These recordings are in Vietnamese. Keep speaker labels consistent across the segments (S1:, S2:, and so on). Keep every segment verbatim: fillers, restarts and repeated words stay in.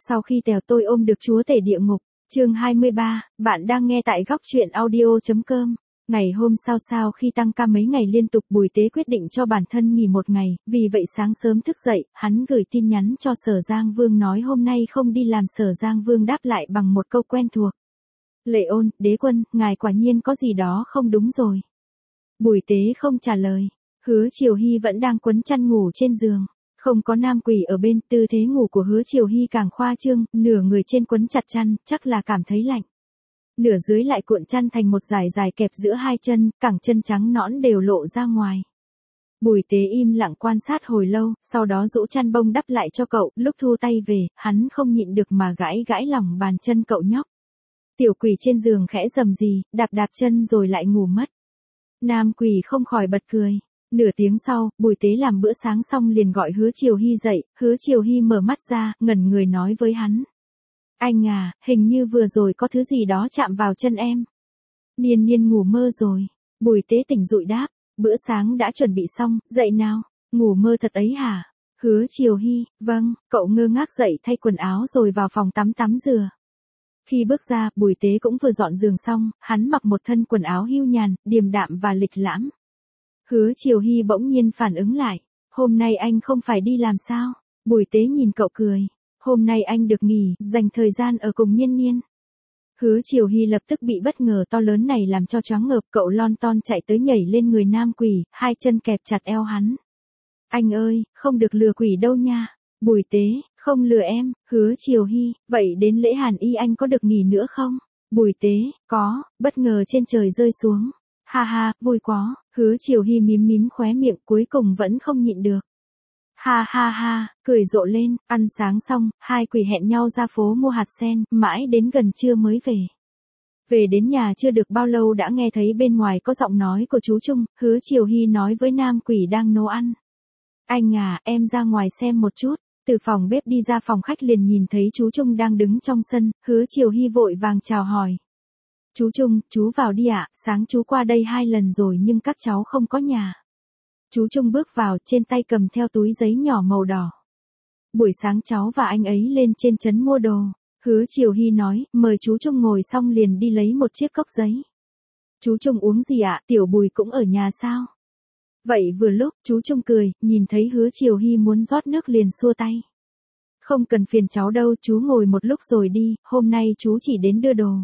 S1: Sau khi Tèo Tôi ôm được chúa tể địa ngục, chương hai mươi ba, bạn đang nghe tại góc truyện audio.com. Ngày hôm sau sau khi tăng ca mấy ngày liên tục, Bùi Tế quyết định cho bản thân nghỉ một ngày, vì vậy sáng sớm thức dậy, hắn gửi tin nhắn cho Sở Giang Vương nói hôm nay không đi làm. Sở Giang Vương đáp lại bằng một câu quen thuộc. Lệ Ôn, đế quân, ngài quả nhiên có gì đó không đúng rồi. Bùi Tế không trả lời. Hứa Triều Hy vẫn đang quấn chăn ngủ trên giường. Không có nam quỷ ở bên, tư thế ngủ của Hứa Triều Hy càng khoa trương, nửa người trên quấn chặt chăn, chắc là cảm thấy lạnh. Nửa dưới lại cuộn chăn thành một dải dài kẹp giữa hai chân, cẳng chân trắng nõn đều lộ ra ngoài. Bùi Tế im lặng quan sát hồi lâu, sau đó rũ chăn bông đắp lại cho cậu, lúc thu tay về, hắn không nhịn được mà gãi gãi lòng bàn chân cậu nhóc. Tiểu quỷ trên giường khẽ rầm rì, đạp đạp chân rồi lại ngủ mất. Nam quỷ không khỏi bật cười. Nửa tiếng sau, Bùi Tế làm bữa sáng xong liền gọi Hứa Triều Hy dậy. Hứa Triều Hy mở mắt ra, ngẩn người nói với hắn. Anh à, hình như vừa rồi có thứ gì đó chạm vào chân em. Niên Niên ngủ mơ rồi. Bùi Tế tỉnh dụi đáp. Bữa sáng đã chuẩn bị xong, dậy nào. Ngủ mơ thật ấy hả? Hứa Triều Hy, vâng. Cậu ngơ ngác dậy thay quần áo rồi vào phòng tắm tắm rửa. Khi bước ra, Bùi Tế cũng vừa dọn giường xong, hắn mặc một thân quần áo hưu nhàn, điềm đạm và lịch lãm. Hứa Triều Hy bỗng nhiên phản ứng lại. Hôm nay anh không phải đi làm sao? Bùi Tế nhìn cậu cười. Hôm nay anh được nghỉ, dành thời gian ở cùng Niên Niên. Hứa Triều Hy lập tức bị bất ngờ to lớn này làm cho choáng ngợp, cậu lon ton chạy tới nhảy lên người nam quỷ, hai chân kẹp chặt eo hắn. Anh ơi, không được lừa quỷ đâu nha. Bùi Tế, không lừa em. Hứa Triều Hy, vậy đến lễ Hàn Y anh có được nghỉ nữa không? Bùi Tế, có. Bất ngờ trên trời rơi xuống. Ha ha, vui quá. Hứa Triều Hy mím mím khóe miệng, cuối cùng vẫn không nhịn được. Ha ha ha, cười rộ lên. Ăn sáng xong, hai quỷ hẹn nhau ra phố mua hạt sen, mãi đến gần trưa mới về. Về đến nhà chưa được bao lâu đã nghe thấy bên ngoài có giọng nói của chú Trung. Hứa Triều Hy nói với nam quỷ đang nấu ăn. Anh à, em ra ngoài xem một chút. Từ phòng bếp đi ra phòng khách liền nhìn thấy chú Trung đang đứng trong sân. Hứa Triều Hy vội vàng chào hỏi. Chú Trung, chú vào đi ạ, sáng chú qua đây hai lần rồi nhưng các cháu không có nhà. Chú Trung bước vào, trên tay cầm theo túi giấy nhỏ màu đỏ. Buổi sáng cháu và anh ấy lên trên trấn mua đồ. Hứa Triều Hy nói, mời chú Trung ngồi xong liền đi lấy một chiếc cốc giấy. Chú Trung uống gì ạ, Tiểu Bùi cũng ở nhà sao? Vậy vừa lúc, chú Trung cười, nhìn thấy Hứa Triều Hy muốn rót nước liền xua tay. Không cần phiền cháu đâu, chú ngồi một lúc rồi đi, hôm nay chú chỉ đến đưa đồ.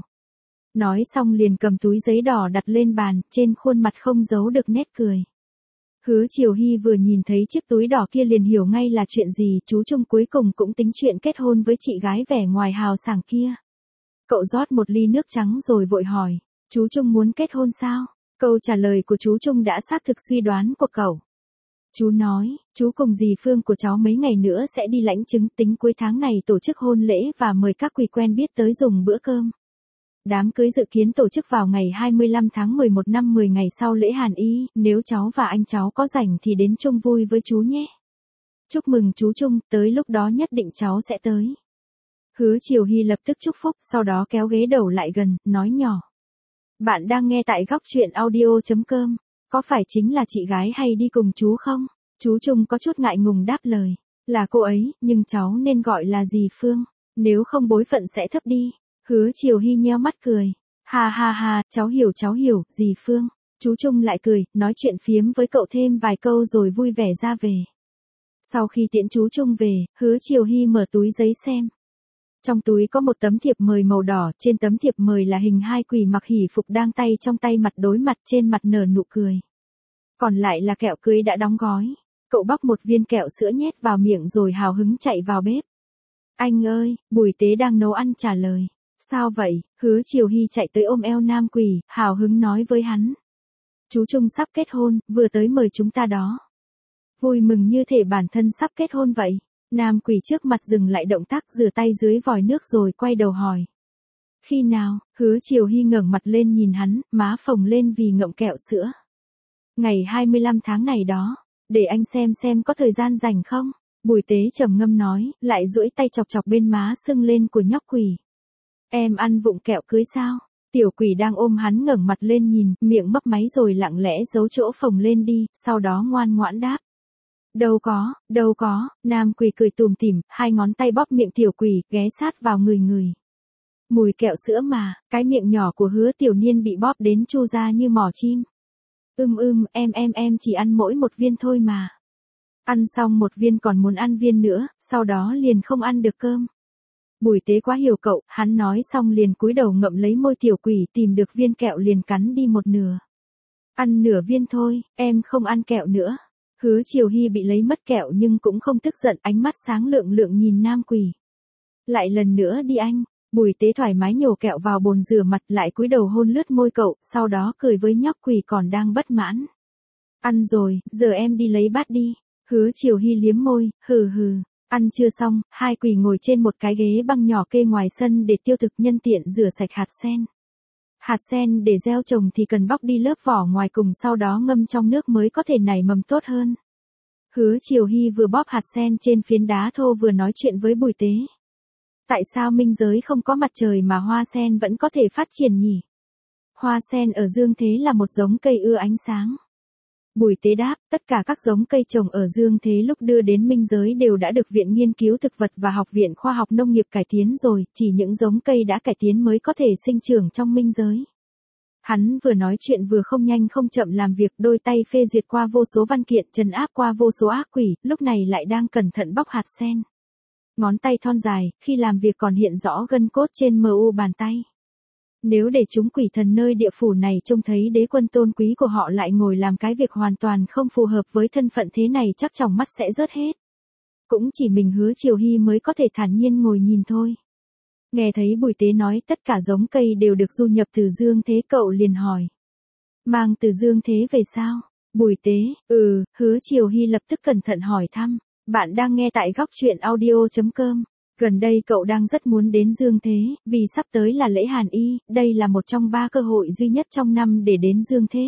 S1: Nói xong liền cầm túi giấy đỏ đặt lên bàn, trên khuôn mặt không giấu được nét cười. Hứa Triều Hy vừa nhìn thấy chiếc túi đỏ kia liền hiểu ngay là chuyện gì, chú Trung cuối cùng cũng tính chuyện kết hôn với chị gái vẻ ngoài hào sảng kia. Cậu rót một ly nước trắng rồi vội hỏi, chú Trung muốn kết hôn sao? Câu trả lời của chú Trung đã xác thực suy đoán của cậu. Chú nói, chú cùng dì Phương của cháu mấy ngày nữa sẽ đi lãnh chứng, tính cuối tháng này tổ chức hôn lễ và mời các quý quen biết tới dùng bữa cơm. Đám cưới dự kiến tổ chức vào ngày hai mươi lăm tháng mười một năm mười ngày sau lễ Hàn Y, nếu cháu và anh cháu có rảnh thì đến chung vui với chú nhé. Chúc mừng chú Trung, tới lúc đó nhất định cháu sẽ tới. Hứa Triều Hy lập tức chúc phúc, sau đó kéo ghế đầu lại gần, nói nhỏ. Bạn đang nghe tại góc truyện audio.com, có phải chính là chị gái hay đi cùng chú không? Chú Trung có chút ngại ngùng đáp lời, là cô ấy, nhưng cháu nên gọi là dì Phương, nếu không bối phận sẽ thấp đi. Hứa Triều Hy nheo mắt cười. Ha ha ha, cháu hiểu cháu hiểu, dì Phương. Chú Trung lại cười, nói chuyện phiếm với cậu thêm vài câu rồi vui vẻ ra về. Sau khi tiễn chú Trung về, Hứa Triều Hy mở túi giấy xem. Trong túi có một tấm thiệp mời màu đỏ, trên tấm thiệp mời là hình hai quỷ mặc hỷ phục đang tay trong tay mặt đối mặt trên mặt nở nụ cười. Còn lại là kẹo cưới đã đóng gói. Cậu bóc một viên kẹo sữa nhét vào miệng rồi hào hứng chạy vào bếp. Anh ơi, Bùi Tế đang nấu ăn trả lời. Sao vậy? Hứa Triều Hy chạy tới ôm eo nam quỷ, hào hứng nói với hắn. Chú Trung sắp kết hôn, vừa tới mời chúng ta đó. Vui mừng như thể bản thân sắp kết hôn vậy. Nam quỷ trước mặt dừng lại động tác rửa tay dưới vòi nước rồi quay đầu hỏi. Khi nào? Hứa Triều Hy ngẩng mặt lên nhìn hắn, má phồng lên vì ngậm kẹo sữa. Ngày hai mươi lăm tháng này đó, để anh xem xem có thời gian rảnh không? Bùi Tế trầm ngâm nói, lại duỗi tay chọc chọc bên má sưng lên của nhóc quỷ. Em ăn vụng kẹo cưới sao? Tiểu quỷ đang ôm hắn ngẩng mặt lên nhìn, miệng mấp máy rồi lặng lẽ giấu chỗ phồng lên đi, sau đó ngoan ngoãn đáp. Đâu có, đâu có, nam quỷ cười tùm tìm, hai ngón tay bóp miệng tiểu quỷ, ghé sát vào người người. Mùi kẹo sữa mà, cái miệng nhỏ của Hứa Tiểu Niên bị bóp đến chu ra như mỏ chim. Ưm ưm, em em em chỉ ăn mỗi một viên thôi mà. Ăn xong một viên còn muốn ăn viên nữa, sau đó liền không ăn được cơm. Bùi Tế quá hiểu cậu, hắn nói xong liền cúi đầu ngậm lấy môi tiểu quỷ, tìm được viên kẹo liền cắn đi một nửa. Ăn nửa viên thôi, em không ăn kẹo nữa. Hứa Triều Hy bị lấy mất kẹo nhưng cũng không tức giận, ánh mắt sáng lượng lượng nhìn nam quỷ. Lại lần nữa đi anh. Bùi Tế thoải mái nhổ kẹo vào bồn rửa mặt, lại cúi đầu hôn lướt môi cậu, sau đó cười với nhóc quỷ còn đang bất mãn. Ăn rồi, giờ em đi lấy bát đi. Hứa Triều Hy liếm môi, hừ hừ. Ăn chưa xong, hai quỷ ngồi trên một cái ghế băng nhỏ kê ngoài sân để tiêu thực, nhân tiện rửa sạch hạt sen. Hạt sen để gieo trồng thì cần bóc đi lớp vỏ ngoài cùng, sau đó ngâm trong nước mới có thể nảy mầm tốt hơn. Hứa Triều Hy vừa bóp hạt sen trên phiến đá thô vừa nói chuyện với Bùi Tế. Tại sao minh giới không có mặt trời mà hoa sen vẫn có thể phát triển nhỉ? Hoa sen ở dương thế là một giống cây ưa ánh sáng. Bùi Tế đáp, tất cả các giống cây trồng ở dương thế lúc đưa đến minh giới đều đã được Viện Nghiên cứu Thực vật và Học viện Khoa học Nông nghiệp cải tiến rồi, chỉ những giống cây đã cải tiến mới có thể sinh trưởng trong minh giới. Hắn vừa nói chuyện vừa không nhanh không chậm làm việc, đôi tay phê duyệt qua vô số văn kiện, trấn áp qua vô số ác quỷ, lúc này lại đang cẩn thận bóc hạt sen. Ngón tay thon dài, khi làm việc còn hiện rõ gân cốt trên mờ u bàn tay. Nếu để chúng quỷ thần nơi địa phủ này trông thấy đế quân tôn quý của họ lại ngồi làm cái việc hoàn toàn không phù hợp với thân phận thế này chắc tròng mắt sẽ rớt hết. Cũng chỉ mình Hứa Triều Hy mới có thể thản nhiên ngồi nhìn thôi. Nghe thấy Bùi Tế nói tất cả giống cây đều được du nhập từ dương thế, cậu liền hỏi. Mang từ dương thế về sao? Bùi Tế, ừ, Hứa Triều Hy lập tức cẩn thận hỏi thăm. Bạn đang nghe tại góc truyện audio chấm com. Gần đây cậu đang rất muốn đến Dương Thế, vì sắp tới là lễ Hàn Y, đây là một trong ba cơ hội duy nhất trong năm để đến Dương Thế.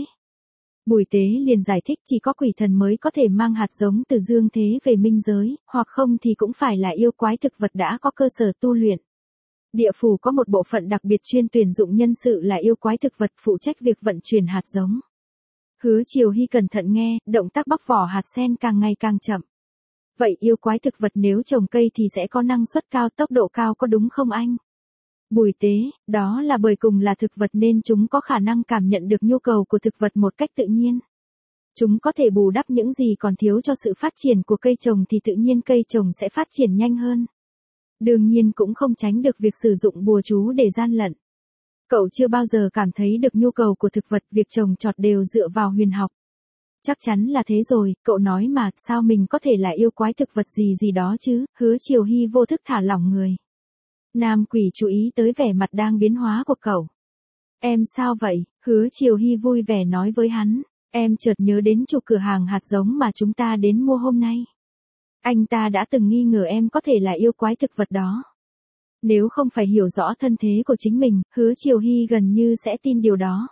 S1: Bùi Tế liền giải thích chỉ có quỷ thần mới có thể mang hạt giống từ Dương Thế về minh giới, hoặc không thì cũng phải là yêu quái thực vật đã có cơ sở tu luyện. Địa phủ có một bộ phận đặc biệt chuyên tuyển dụng nhân sự là yêu quái thực vật phụ trách việc vận chuyển hạt giống. Hứa Triều Hy cẩn thận nghe, động tác bóc vỏ hạt sen càng ngày càng chậm. Vậy yêu quái thực vật nếu trồng cây thì sẽ có năng suất cao, tốc độ cao có đúng không anh? Bùi Tế, đó là bởi cùng là thực vật nên chúng có khả năng cảm nhận được nhu cầu của thực vật một cách tự nhiên. Chúng có thể bù đắp những gì còn thiếu cho sự phát triển của cây trồng thì tự nhiên cây trồng sẽ phát triển nhanh hơn. Đương nhiên cũng không tránh được việc sử dụng bùa chú để gian lận. Cậu chưa bao giờ cảm thấy được nhu cầu của thực vật, việc trồng trọt đều dựa vào huyền học. Chắc chắn là thế rồi, cậu nói mà, sao mình có thể là yêu quái thực vật gì gì đó chứ? Hứa Triều Hy vô thức thả lỏng người. Nam quỷ chú ý tới vẻ mặt đang biến hóa của cậu. Em sao vậy? Hứa Triều Hy vui vẻ nói với hắn. Em chợt nhớ đến chủ cửa hàng hạt giống mà chúng ta đến mua hôm nay. Anh ta đã từng nghi ngờ em có thể là yêu quái thực vật đó. Nếu không phải hiểu rõ thân thế của chính mình, Hứa Triều Hy gần như sẽ tin điều đó.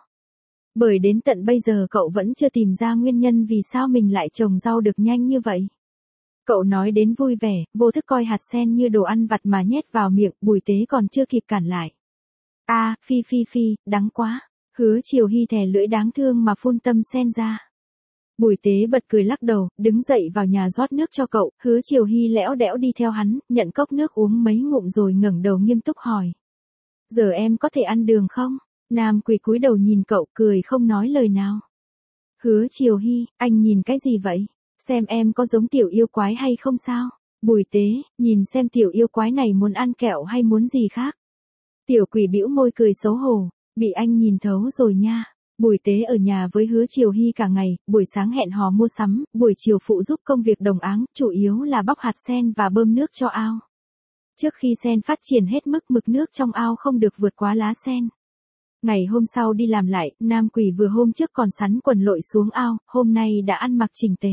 S1: Bởi đến tận bây giờ cậu vẫn chưa tìm ra nguyên nhân vì sao mình lại trồng rau được nhanh như vậy. Cậu nói đến vui vẻ, vô thức coi hạt sen như đồ ăn vặt mà nhét vào miệng, Bùi Tế còn chưa kịp cản lại. A, à, phi phi phi, đắng quá. Hứa Triều Hy thè lưỡi đáng thương mà phun tâm sen ra. Bùi Tế bật cười lắc đầu, đứng dậy vào nhà rót nước cho cậu, Hứa Triều Hy lẽo đẽo đi theo hắn, nhận cốc nước uống mấy ngụm rồi ngẩng đầu nghiêm túc hỏi. Giờ em có thể ăn đường không? Nam quỷ cúi đầu nhìn cậu cười không nói lời nào. Hứa Triều Hy, anh nhìn cái gì vậy? Xem em có giống tiểu yêu quái hay không sao? Bùi Tế, nhìn xem tiểu yêu quái này muốn ăn kẹo hay muốn gì khác? Tiểu quỷ bĩu môi cười xấu hổ, bị anh nhìn thấu rồi nha. Bùi Tế ở nhà với Hứa Triều Hy cả ngày, buổi sáng hẹn hò mua sắm, buổi chiều phụ giúp công việc đồng áng, chủ yếu là bóc hạt sen và bơm nước cho ao. Trước khi sen phát triển hết mức, mực nước trong ao không được vượt quá lá sen. Ngày hôm sau đi làm lại, nam quỷ vừa hôm trước còn sắn quần lội xuống ao, hôm nay đã ăn mặc chỉnh tề.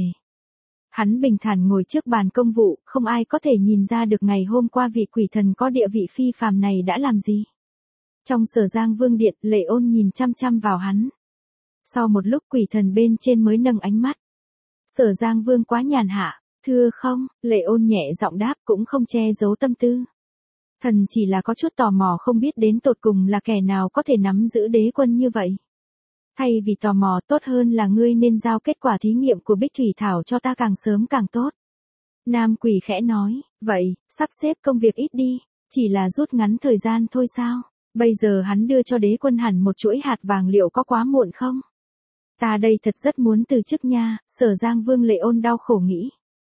S1: Hắn bình thản ngồi trước bàn công vụ, không ai có thể nhìn ra được ngày hôm qua vị quỷ thần có địa vị phi phàm này đã làm gì. Trong Sở Giang Vương điện, Lệ Ôn nhìn chăm chăm vào hắn. Sau một lúc quỷ thần bên trên mới nâng ánh mắt. Sở Giang Vương quá nhàn hạ, thưa không, Lệ Ôn nhẹ giọng đáp cũng không che giấu tâm tư. Thần chỉ là có chút tò mò không biết đến tột cùng là kẻ nào có thể nắm giữ đế quân như vậy. Thay vì tò mò, tốt hơn là ngươi nên giao kết quả thí nghiệm của Bích Thủy Thảo cho ta càng sớm càng tốt. Nam quỷ khẽ nói, vậy, sắp xếp công việc ít đi, chỉ là rút ngắn thời gian thôi sao? Bây giờ hắn đưa cho đế quân hẳn một chuỗi hạt vàng liệu có quá muộn không? Ta đây thật rất muốn từ chức nha, Sở Giang Vương Lệ Ôn đau khổ nghĩ.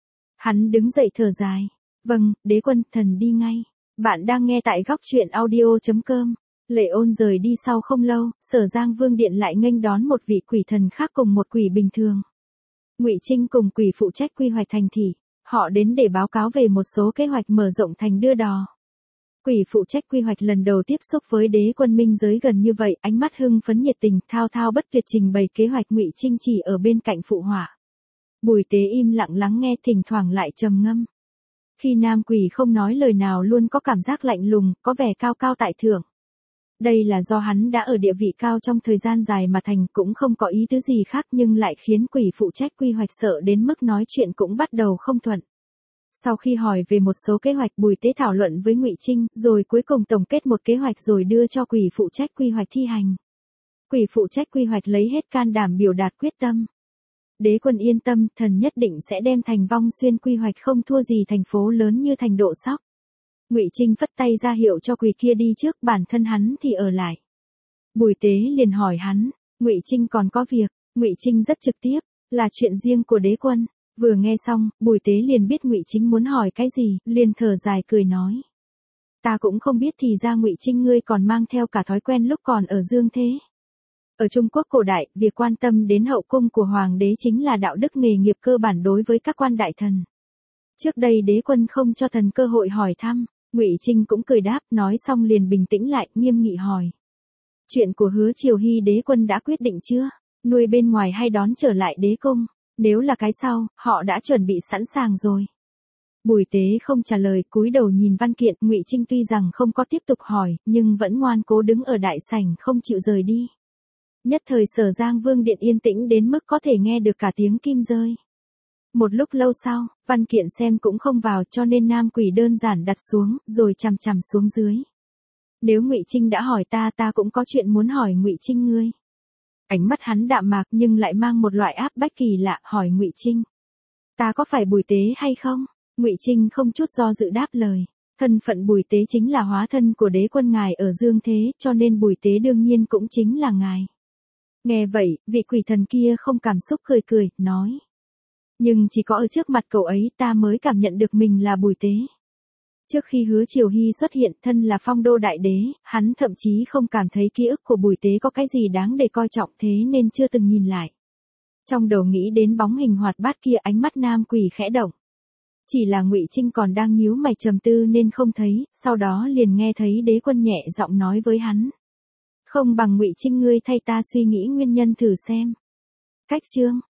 S1: Hắn đứng dậy thở dài. Vâng, đế quân, thần đi ngay. Bạn đang nghe tại góc truyện audio.com. Lệ Ôn rời đi sau không lâu, Sở Giang Vương Điện lại nghênh đón một vị quỷ thần khác cùng một quỷ bình thường. Ngụy Trinh cùng quỷ phụ trách quy hoạch thành thị, họ đến để báo cáo về một số kế hoạch mở rộng thành đưa đò. Quỷ phụ trách quy hoạch lần đầu tiếp xúc với đế quân minh giới gần như vậy, ánh mắt hưng phấn nhiệt tình, thao thao bất tuyệt trình bày kế hoạch. Ngụy Trinh chỉ ở bên cạnh phụ họa. Bùi Tế im lặng lắng nghe, thỉnh thoảng lại trầm ngâm. Khi nam quỷ không nói lời nào luôn có cảm giác lạnh lùng, có vẻ cao cao tại thượng. Đây là do hắn đã ở địa vị cao trong thời gian dài mà thành, cũng không có ý tứ gì khác, nhưng lại khiến quỷ phụ trách quy hoạch sợ đến mức nói chuyện cũng bắt đầu không thuận. Sau khi hỏi về một số kế hoạch, Bùi Tế thảo luận với Ngụy Trinh, rồi cuối cùng tổng kết một kế hoạch rồi đưa cho quỷ phụ trách quy hoạch thi hành. Quỷ phụ trách quy hoạch lấy hết can đảm biểu đạt quyết tâm. Đế quân yên tâm, thần nhất định sẽ đem thành Vong Xuyên quy hoạch không thua gì thành phố lớn như thành Độ Sóc. Ngụy Trinh phất tay ra hiệu cho quỷ kia đi trước, bản thân hắn thì ở lại. Bùi Tế liền hỏi hắn, Ngụy Trinh còn có việc. Ngụy Trinh rất trực tiếp, là chuyện riêng của đế quân. Vừa nghe xong, Bùi Tế liền biết Ngụy Trinh muốn hỏi cái gì, liền thở dài cười nói. Ta cũng không biết thì ra Ngụy Trinh ngươi còn mang theo cả thói quen lúc còn ở Dương Thế. Ở Trung Quốc cổ đại, việc quan tâm đến hậu cung của hoàng đế chính là đạo đức nghề nghiệp cơ bản đối với các quan đại thần. Trước đây đế quân không cho thần cơ hội hỏi thăm, Ngụy Trinh cũng cười đáp, nói xong liền bình tĩnh lại, nghiêm nghị hỏi. Chuyện của Hứa Triều Hy đế quân đã quyết định chưa? Nuôi bên ngoài hay đón trở lại đế cung? Nếu là cái sau, họ đã chuẩn bị sẵn sàng rồi. Bùi Tế không trả lời, cúi đầu nhìn văn kiện. Ngụy Trinh tuy rằng không có tiếp tục hỏi, nhưng vẫn ngoan cố đứng ở đại sảnh không chịu rời đi. Nhất thời Sở Giang Vương Điện yên tĩnh đến mức có thể nghe được cả tiếng kim rơi. Một lúc lâu sau, văn kiện xem cũng không vào, cho nên nam quỷ đơn giản đặt xuống, rồi chằm chằm xuống dưới. Nếu Ngụy Trinh đã hỏi ta, ta cũng có chuyện muốn hỏi Ngụy Trinh ngươi. Ánh mắt hắn đạm mạc nhưng lại mang một loại áp bách kỳ lạ, hỏi Ngụy Trinh. Ta có phải Bùi Tế hay không? Ngụy Trinh không chút do dự đáp lời. Thân phận Bùi Tế chính là hóa thân của đế quân ngài ở Dương Thế, cho nên Bùi Tế đương nhiên cũng chính là ngài. Nghe vậy, vị quỷ thần kia không cảm xúc cười cười, nói. Nhưng chỉ có ở trước mặt cậu ấy ta mới cảm nhận được mình là Bùi Tế. Trước khi Hứa Triều Hy xuất hiện, thân là phong đô đại đế, hắn thậm chí không cảm thấy ký ức của Bùi Tế có cái gì đáng để coi trọng, thế nên chưa từng nhìn lại. Trong đầu nghĩ đến bóng hình hoạt bát kia, ánh mắt nam quỷ khẽ động. Chỉ là Ngụy Trinh còn đang nhíu mày trầm tư nên không thấy, sau đó liền nghe thấy đế quân nhẹ giọng nói với hắn. Không bằng Ngụy Trinh ngươi thay ta suy nghĩ nguyên nhân thử xem. Cách chương